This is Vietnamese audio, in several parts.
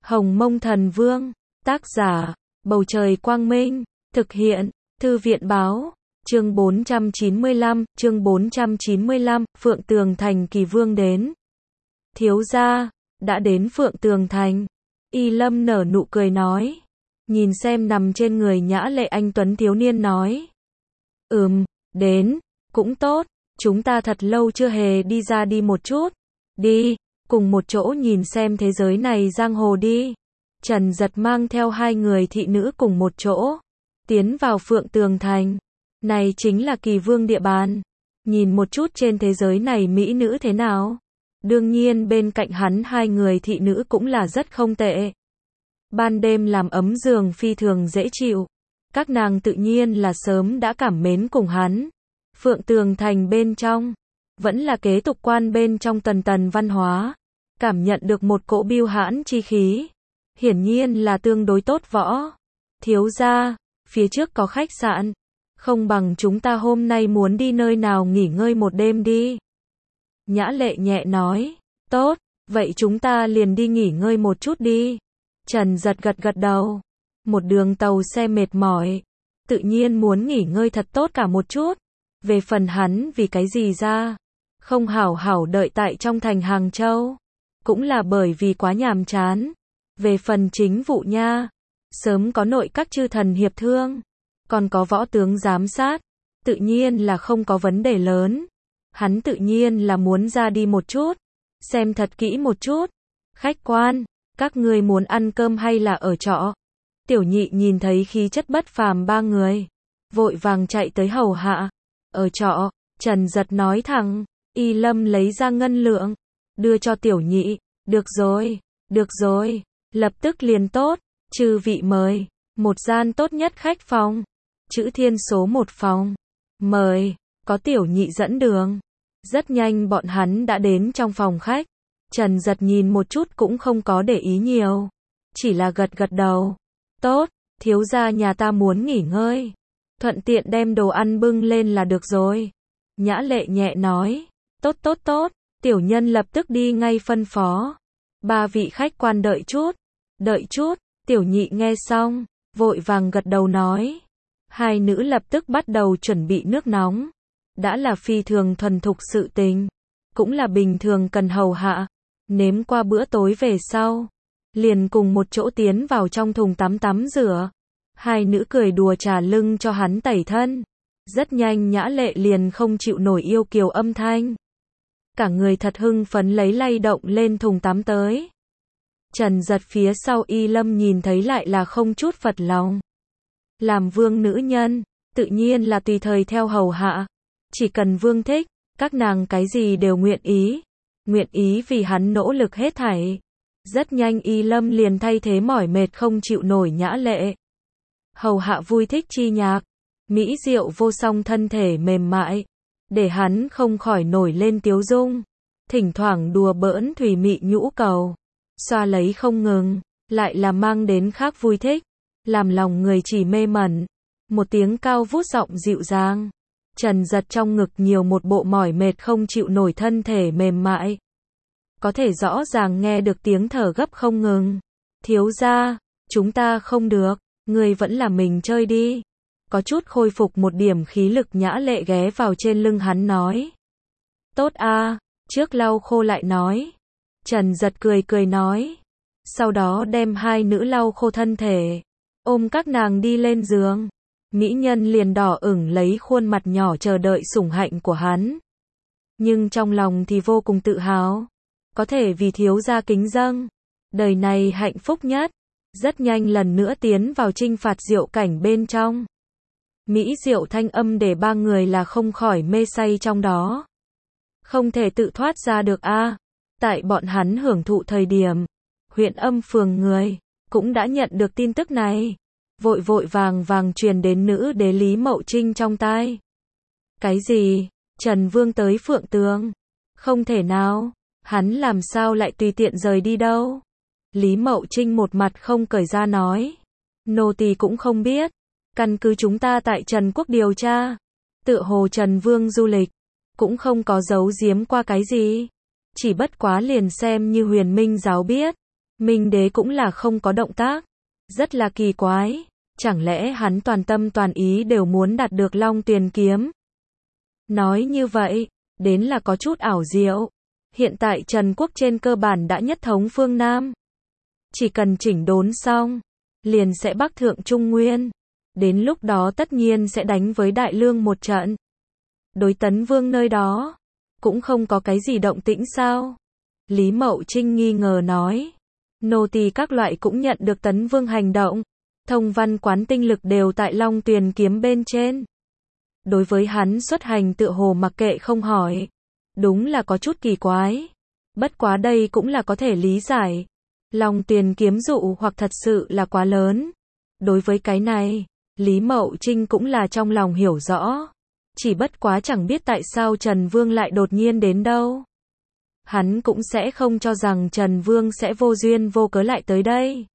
Hồng Mông Thần Vương, tác giả, Bầu Trời Quang Minh, thực hiện, Thư viện Báo, chương 495, Phượng Tường Thành Kỳ Vương đến. Thiếu gia, đã đến Phượng Tường Thành. Y Lâm nở nụ cười nói. Nhìn xem nằm trên người nhã lệ anh tuấn thiếu niên nói. Đến, cũng tốt, chúng ta thật lâu chưa hề đi ra đi một chút. Đi, cùng một chỗ nhìn xem thế giới này giang hồ đi. Trần Giật mang theo hai người thị nữ cùng một chỗ, tiến vào Phượng Tường Thành. Này chính là Kỳ Vương địa bàn. Nhìn một chút trên thế giới này mỹ nữ thế nào. Đương nhiên bên cạnh hắn hai người thị nữ cũng là rất không tệ. Ban đêm làm ấm giường phi thường dễ chịu. Các nàng tự nhiên là sớm đã cảm mến cùng hắn. Phượng Tường Thành bên trong, vẫn là kế tục quan bên trong tần văn hóa. Cảm nhận được một cỗ biêu hãn chi khí. Hiển nhiên là tương đối tốt võ. Thiếu gia, phía trước có khách sạn. Không bằng chúng ta hôm nay muốn đi nơi nào nghỉ ngơi một đêm đi. Nhã lệ nhẹ nói. Tốt, vậy chúng ta liền đi nghỉ ngơi một chút đi. Trần Giật gật đầu. Một đường tàu xe mệt mỏi. Tự nhiên muốn nghỉ ngơi thật tốt cả một chút. Về phần hắn vì cái gì ra. Không hảo hảo đợi tại trong thành Hàng Châu. Cũng là bởi vì quá nhàm chán. Về phần chính vụ nha. Sớm có nội các chư thần hiệp thương. Còn có võ tướng giám sát. Tự nhiên là không có vấn đề lớn. Hắn tự nhiên là muốn ra đi một chút. Xem thật kỹ một chút. Khách quan, các ngươi muốn ăn cơm hay là ở trọ? Tiểu nhị nhìn thấy khí chất bất phàm ba người. Vội vàng chạy tới hầu hạ. Ở trọ, Trần Giật nói thẳng. Y Lâm lấy ra ngân lượng. Đưa cho tiểu nhị. Được rồi. Lập tức liền tốt. Chư vị mời. Một gian tốt nhất khách phòng. Chữ Thiên số 1 phòng. Mời. Có tiểu nhị dẫn đường. Rất nhanh bọn hắn đã đến trong phòng khách. Trần Giật nhìn một chút cũng không có để ý nhiều. Chỉ là gật đầu. Tốt, thiếu gia nhà ta muốn nghỉ ngơi. Thuận tiện đem đồ ăn bưng lên là được rồi. Nhã lệ nhẹ nói. Tốt, tiểu nhân lập tức đi ngay phân phó. Ba vị khách quan đợi chút, tiểu nhị nghe xong, vội vàng gật đầu nói. Hai nữ lập tức bắt đầu chuẩn bị nước nóng. Đã là phi thường thuần thục sự tình. Cũng là bình thường cần hầu hạ. Nếm qua bữa tối về sau. Liền cùng một chỗ tiến vào trong thùng tắm rửa. Hai nữ cười đùa trà lưng cho hắn tẩy thân. Rất nhanh nhã lệ liền không chịu nổi yêu kiều âm thanh. Cả người thật hưng phấn lấy lay động lên thùng tắm tới. Trần Giật phía sau Y Lâm nhìn thấy lại là không chút phật lòng. Làm vương nữ nhân, tự nhiên là tùy thời theo hầu hạ. Chỉ cần vương thích, các nàng cái gì đều nguyện ý vì hắn nỗ lực hết thảy. Rất nhanh Y Lâm liền thay thế mỏi mệt không chịu nổi nhã lệ. Hầu hạ vui thích chi nhạc, mỹ diệu vô song thân thể mềm mại, để hắn không khỏi nổi lên tiếu dung. Thỉnh thoảng đùa bỡn thủy mị nhũ cầu, xoa lấy không ngừng, lại là mang đến khác vui thích, làm lòng người chỉ mê mẩn. Một tiếng cao vút giọng dịu dàng. Trần Giật trong ngực nhiều một bộ mỏi mệt không chịu nổi thân thể mềm mại. Có thể rõ ràng nghe được tiếng thở gấp không ngừng. Thiếu gia, chúng ta không được, người vẫn là mình chơi đi. Có chút khôi phục một điểm khí lực nhã lệ ghé vào trên lưng hắn nói. Tốt a, trước lau khô lại nói. Trần Giật cười nói. Sau đó đem hai nữ lau khô thân thể. Ôm các nàng đi lên giường. Mỹ nhân liền đỏ ửng lấy khuôn mặt nhỏ chờ đợi sủng hạnh của hắn. Nhưng trong lòng thì vô cùng tự hào. Có thể vì thiếu gia kính dâng. Đời này hạnh phúc nhất. Rất nhanh lần nữa tiến vào chinh phạt diệu cảnh bên trong. Mỹ diệu thanh âm để ba người là không khỏi mê say trong đó. Không thể tự thoát ra được a. Tại bọn hắn hưởng thụ thời điểm, huyện Âm phường người cũng đã nhận được tin tức này. Vội vàng truyền đến nữ đế Lý Mậu Trinh trong tai. Cái gì? Trần Vương tới Phượng Tường? Không thể nào, hắn làm sao lại tùy tiện rời đi đâu? Lý Mậu Trinh một mặt không cởi ra nói. Nô tỳ cũng không biết. Căn cứ chúng ta tại Trần Quốc điều tra. Tựa hồ Trần Vương du lịch. Cũng không có giấu giếm qua cái gì. Chỉ bất quá liền xem như Huyền Minh giáo biết. Minh đế cũng là không có động tác. Rất là kỳ quái. Chẳng lẽ hắn toàn tâm toàn ý đều muốn đạt được Long Tuyền kiếm? Nói như vậy, đến là có chút ảo diệu. Hiện tại Trần Quốc trên cơ bản đã nhất thống phương Nam. Chỉ cần chỉnh đốn xong, liền sẽ bắc thượng Trung Nguyên. Đến lúc đó tất nhiên sẽ đánh với Đại Lương một trận. Đối Tấn Vương nơi đó, cũng không có cái gì động tĩnh sao? Lý Mậu Trinh nghi ngờ nói. Nô tỳ các loại cũng nhận được Tấn Vương hành động. Thông văn quán tinh lực đều tại Long Tuyền kiếm bên trên. Đối với hắn xuất hành tựa hồ mặc kệ không hỏi. Đúng là có chút kỳ quái. Bất quá đây cũng là có thể lý giải. Long Tuyền kiếm dụ hoặc thật sự là quá lớn. Đối với cái này, Lý Mậu Trinh cũng là trong lòng hiểu rõ. Chỉ bất quá chẳng biết tại sao Trần Vương lại đột nhiên đến đâu. Hắn cũng sẽ không cho rằng Trần Vương sẽ vô duyên vô cớ lại tới đây.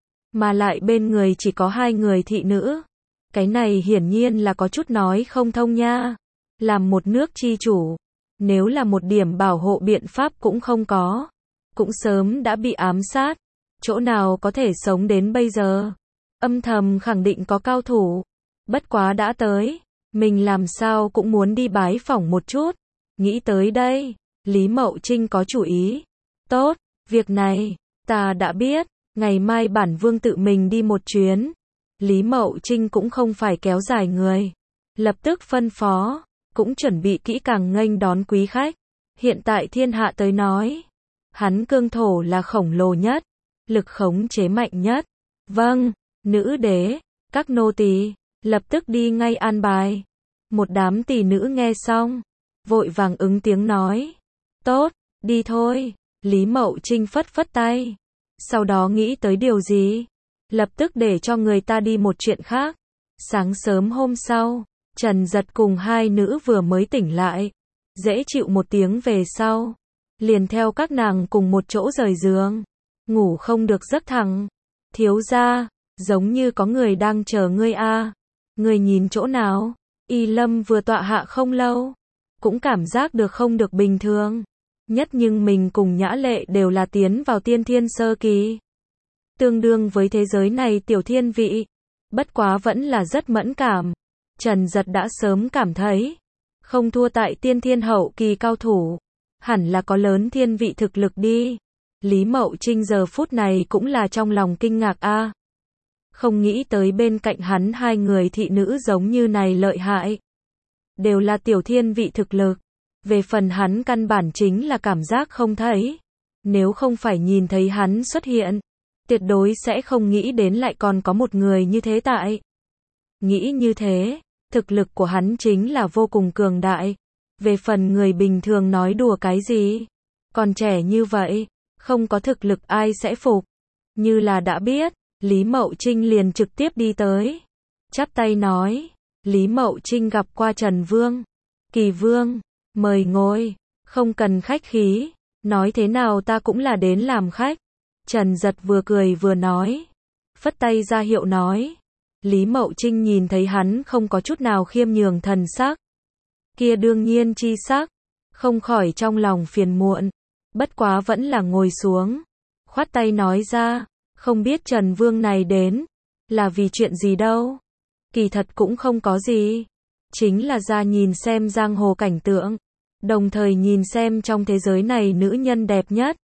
Mà lại bên người chỉ có 2 người thị nữ. Cái này hiển nhiên là có chút nói không thông nha. Làm một nước chi chủ, nếu là một điểm bảo hộ biện pháp cũng không có, cũng sớm đã bị ám sát. Chỗ nào có thể sống đến bây giờ? Âm thầm khẳng định có cao thủ. Bất quá đã tới, mình làm sao cũng muốn đi bái phỏng một chút. Nghĩ tới đây, Lý Mậu Trinh có chủ ý. Tốt, việc này, ta đã biết. Ngày mai bản vương tự mình đi một chuyến. Lý Mậu Trinh cũng không phải kéo dài người. Lập tức phân phó, cũng chuẩn bị kỹ càng nghênh đón quý khách. Hiện tại thiên hạ tới nói, hắn cương thổ là khổng lồ nhất, lực khống chế mạnh nhất. Vâng, nữ đế, các nô tỳ lập tức đi ngay an bài. Một đám tỷ nữ nghe xong, vội vàng ứng tiếng nói. Tốt, đi thôi. Lý Mậu Trinh phất phất tay. Sau đó nghĩ tới điều gì? Lập tức để cho người ta đi một chuyện khác. Sáng sớm hôm sau, Trần Giật cùng 2 nữ vừa mới tỉnh lại. Dễ chịu một tiếng về sau. Liền theo các nàng cùng một chỗ rời giường. Ngủ không được giấc thẳng. Thiếu gia, giống như có người đang chờ ngươi a. Ngươi nhìn chỗ nào? Y Lâm vừa tọa hạ không lâu. Cũng cảm giác được không được bình thường. Nhất nhưng mình cùng Nhã Lệ đều là tiến vào tiên thiên sơ kỳ. Tương đương với thế giới này tiểu thiên vị. Bất quá vẫn là rất mẫn cảm. Trần Giật đã sớm cảm thấy, không thua tại tiên thiên hậu kỳ cao thủ. Hẳn là có lớn thiên vị thực lực đi. Lý Mậu Trinh giờ phút này cũng là trong lòng kinh ngạc a. Không nghĩ tới bên cạnh hắn 2 người thị nữ giống như này lợi hại. Đều là tiểu thiên vị thực lực. Về phần hắn căn bản chính là cảm giác không thấy. Nếu không phải nhìn thấy hắn xuất hiện, tuyệt đối sẽ không nghĩ đến lại còn có một người như thế tại. Nghĩ như thế, thực lực của hắn chính là vô cùng cường đại. Về phần người bình thường nói đùa cái gì? Còn trẻ như vậy, không có thực lực ai sẽ phục. Như là đã biết, Lý Mậu Trinh liền trực tiếp đi tới. Chắp tay nói, Lý Mậu Trinh gặp qua Trần Vương. Kỳ Vương, mời ngồi, không cần khách khí. Nói thế nào ta cũng là đến làm khách. Trần Giật vừa cười vừa nói. Phất tay ra hiệu nói. Lý Mậu Trinh nhìn thấy hắn không có chút nào khiêm nhường thần sắc. Kia đương nhiên chi sắc. Không khỏi trong lòng phiền muộn. Bất quá vẫn là ngồi xuống. Khoát tay nói ra. Không biết Trần Vương này đến. Là vì chuyện gì đâu. Kỳ thật cũng không có gì. Chính là ra nhìn xem giang hồ cảnh tượng. Đồng thời nhìn xem trong thế giới này nữ nhân đẹp nhất.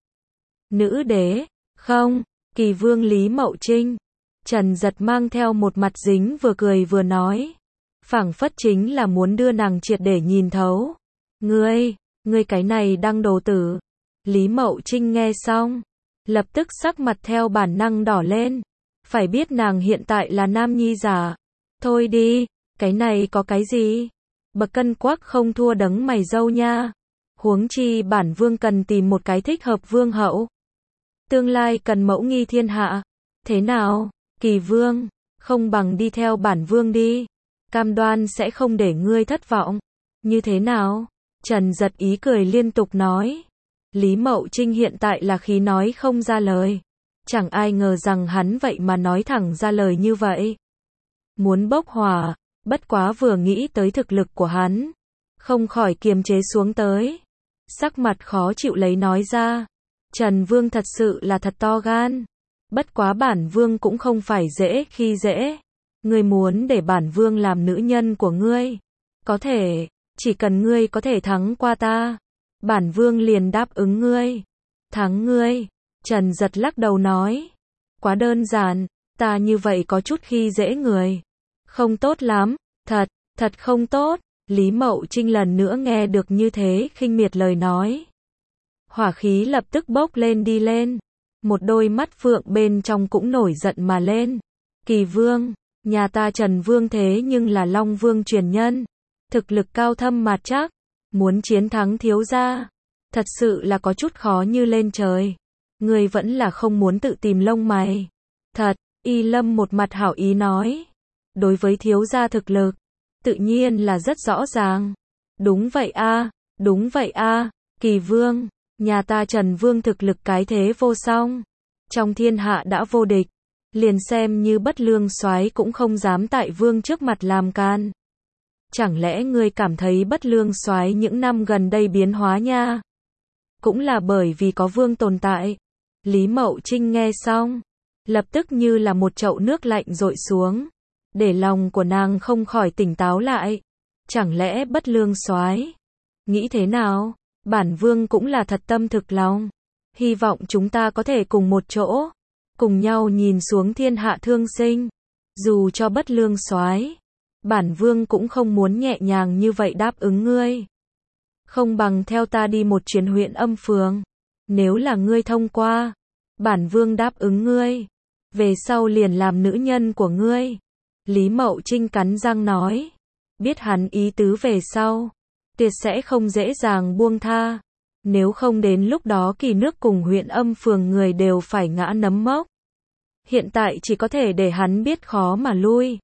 Nữ đế. Không. Kỳ Vương Lý Mậu Trinh. Trần Giật mang theo một mặt dính vừa cười vừa nói. Phảng phất chính là muốn đưa nàng triệt để nhìn thấu. Ngươi cái này đăng đồ tử. Lý Mậu Trinh nghe xong. Lập tức sắc mặt theo bản năng đỏ lên. Phải biết nàng hiện tại là nam nhi giả. Thôi đi, cái này có cái gì? Bậc cân quắc không thua đấng mày râu nha. Huống chi bản vương cần tìm một cái thích hợp vương hậu. Tương lai cần mẫu nghi thiên hạ. Thế nào, Kỳ Vương, không bằng đi theo bản vương đi. Cam đoan sẽ không để ngươi thất vọng. Như thế nào? Trần Giật ý cười liên tục nói. Lý Mậu Trinh hiện tại là khí nói không ra lời. Chẳng ai ngờ rằng hắn vậy mà nói thẳng ra lời như vậy. Muốn bốc hỏa, bất quá vừa nghĩ tới thực lực của hắn. Không khỏi kiềm chế xuống tới. Sắc mặt khó chịu lấy nói ra. Trần Vương thật sự là thật to gan. Bất quá bản Vương cũng không phải dễ khi dễ. Ngươi muốn để bản Vương làm nữ nhân của ngươi. Có thể, chỉ cần ngươi có thể thắng qua ta. Bản Vương liền đáp ứng ngươi. Thắng ngươi. Trần Giật lắc đầu nói. Quá đơn giản, ta như vậy có chút khi dễ người. Không tốt lắm, thật không tốt. Lý Mậu Trinh lần nữa nghe được như thế khinh miệt lời nói. Hỏa khí lập tức bốc lên đi lên. Một đôi mắt phượng bên trong cũng nổi giận mà lên. Kỳ Vương, nhà ta Trần Vương thế nhưng là Long Vương truyền nhân. Thực lực cao thâm mạt chắc. Muốn chiến thắng thiếu gia. Thật sự là có chút khó như lên trời. Ngươi vẫn là không muốn tự tìm lông mày. Thật, Y Lâm một mặt hảo ý nói. Đối với thiếu gia thực lực, tự nhiên là rất rõ ràng. Đúng vậy a, Kỳ Vương, nhà ta Trần Vương thực lực cái thế vô song. Trong thiên hạ đã vô địch. Liền xem như Bất Lương Soái cũng không dám tại Vương trước mặt làm can. Chẳng lẽ ngươi cảm thấy Bất Lương Soái những năm gần đây biến hóa nha? Cũng là bởi vì có Vương tồn tại. Lý Mậu Trinh nghe xong, lập tức như là một chậu nước lạnh dội xuống, để lòng của nàng không khỏi tỉnh táo lại. Chẳng lẽ Bất Lương Soái nghĩ thế nào? Bản Vương cũng là thật tâm thực lòng. Hy vọng chúng ta có thể cùng một chỗ, cùng nhau nhìn xuống thiên hạ thương sinh. Dù cho Bất Lương Soái, bản Vương cũng không muốn nhẹ nhàng như vậy đáp ứng ngươi. Không bằng theo ta đi một chuyến huyện Âm Phường. Nếu là ngươi thông qua, bản Vương đáp ứng ngươi. Về sau liền làm nữ nhân của ngươi. Lý Mậu Trinh cắn răng nói. Biết hắn ý tứ về sau, tuyệt sẽ không dễ dàng buông tha. Nếu không đến lúc đó Kỳ nước cùng huyện Âm Phường người đều phải ngã nấm mốc. Hiện tại chỉ có thể để hắn biết khó mà lui.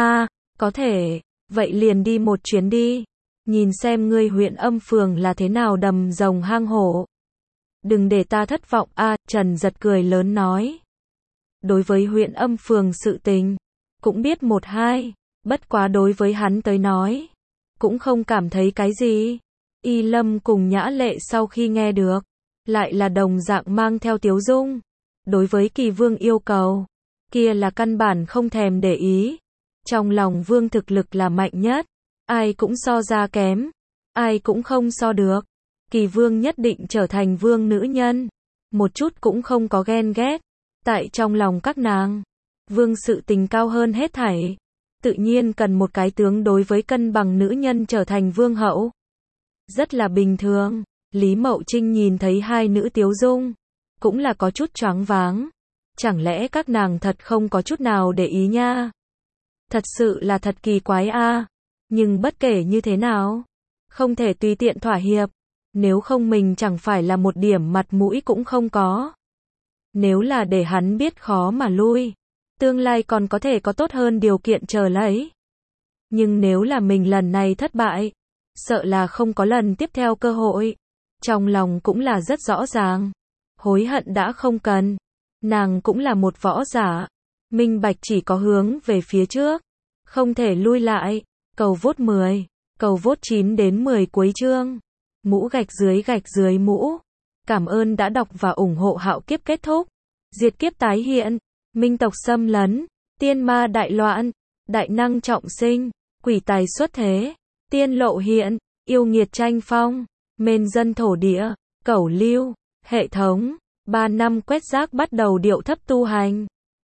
Có thể, vậy liền đi một chuyến đi. Nhìn xem ngươi huyện Âm Phường là thế nào đầm rồng hang hổ. Đừng để ta thất vọng Trần Giật cười lớn nói. Đối với huyện Âm Phường sự tình, cũng biết một hai, bất quá đối với hắn tới nói, cũng không cảm thấy cái gì. Y Lâm cùng Nhã Lệ sau khi nghe được, lại là đồng dạng mang theo tiếu dung. Đối với Kỳ Vương yêu cầu, kia là căn bản không thèm để ý. Trong lòng Vương thực lực là mạnh nhất, ai cũng so ra kém, ai cũng không so được. Kỳ Vương nhất định trở thành Vương nữ nhân, một chút cũng không có ghen ghét. Tại trong lòng các nàng, Vương sự tình cao hơn hết thảy. Tự nhiên cần một cái tướng đối với cân bằng nữ nhân trở thành Vương hậu. Rất là bình thường. Lý Mậu Trinh nhìn thấy hai nữ tiếu dung, cũng là có chút choáng váng. Chẳng lẽ các nàng thật không có chút nào để ý nha? Thật sự là thật kỳ quái Nhưng bất kể như thế nào, không thể tùy tiện thỏa hiệp. Nếu không mình chẳng phải là một điểm mặt mũi cũng không có. Nếu là để hắn biết khó mà lui, tương lai còn có thể có tốt hơn điều kiện chờ lấy. Nhưng nếu là mình lần này thất bại, sợ là không có lần tiếp theo cơ hội. Trong lòng cũng là rất rõ ràng. Hối hận đã không cần. Nàng cũng là một võ giả. Minh bạch chỉ có hướng về phía trước, không thể lui lại. Cầu vote 10, cầu vote 9 đến 10 cuối chương. Mũ gạch dưới mũ. Cảm ơn đã đọc và ủng hộ Hạo Kiếp kết thúc. Diệt kiếp tái hiện. Minh tộc xâm lấn. Tiên ma đại loạn. Đại năng trọng sinh. Quỷ tài xuất thế. Tiên lộ hiện. Yêu nghiệt tranh phong. Mên dân thổ địa. Cẩu lưu. Hệ thống. 3 năm quét rác bắt đầu điệu thấp tu hành.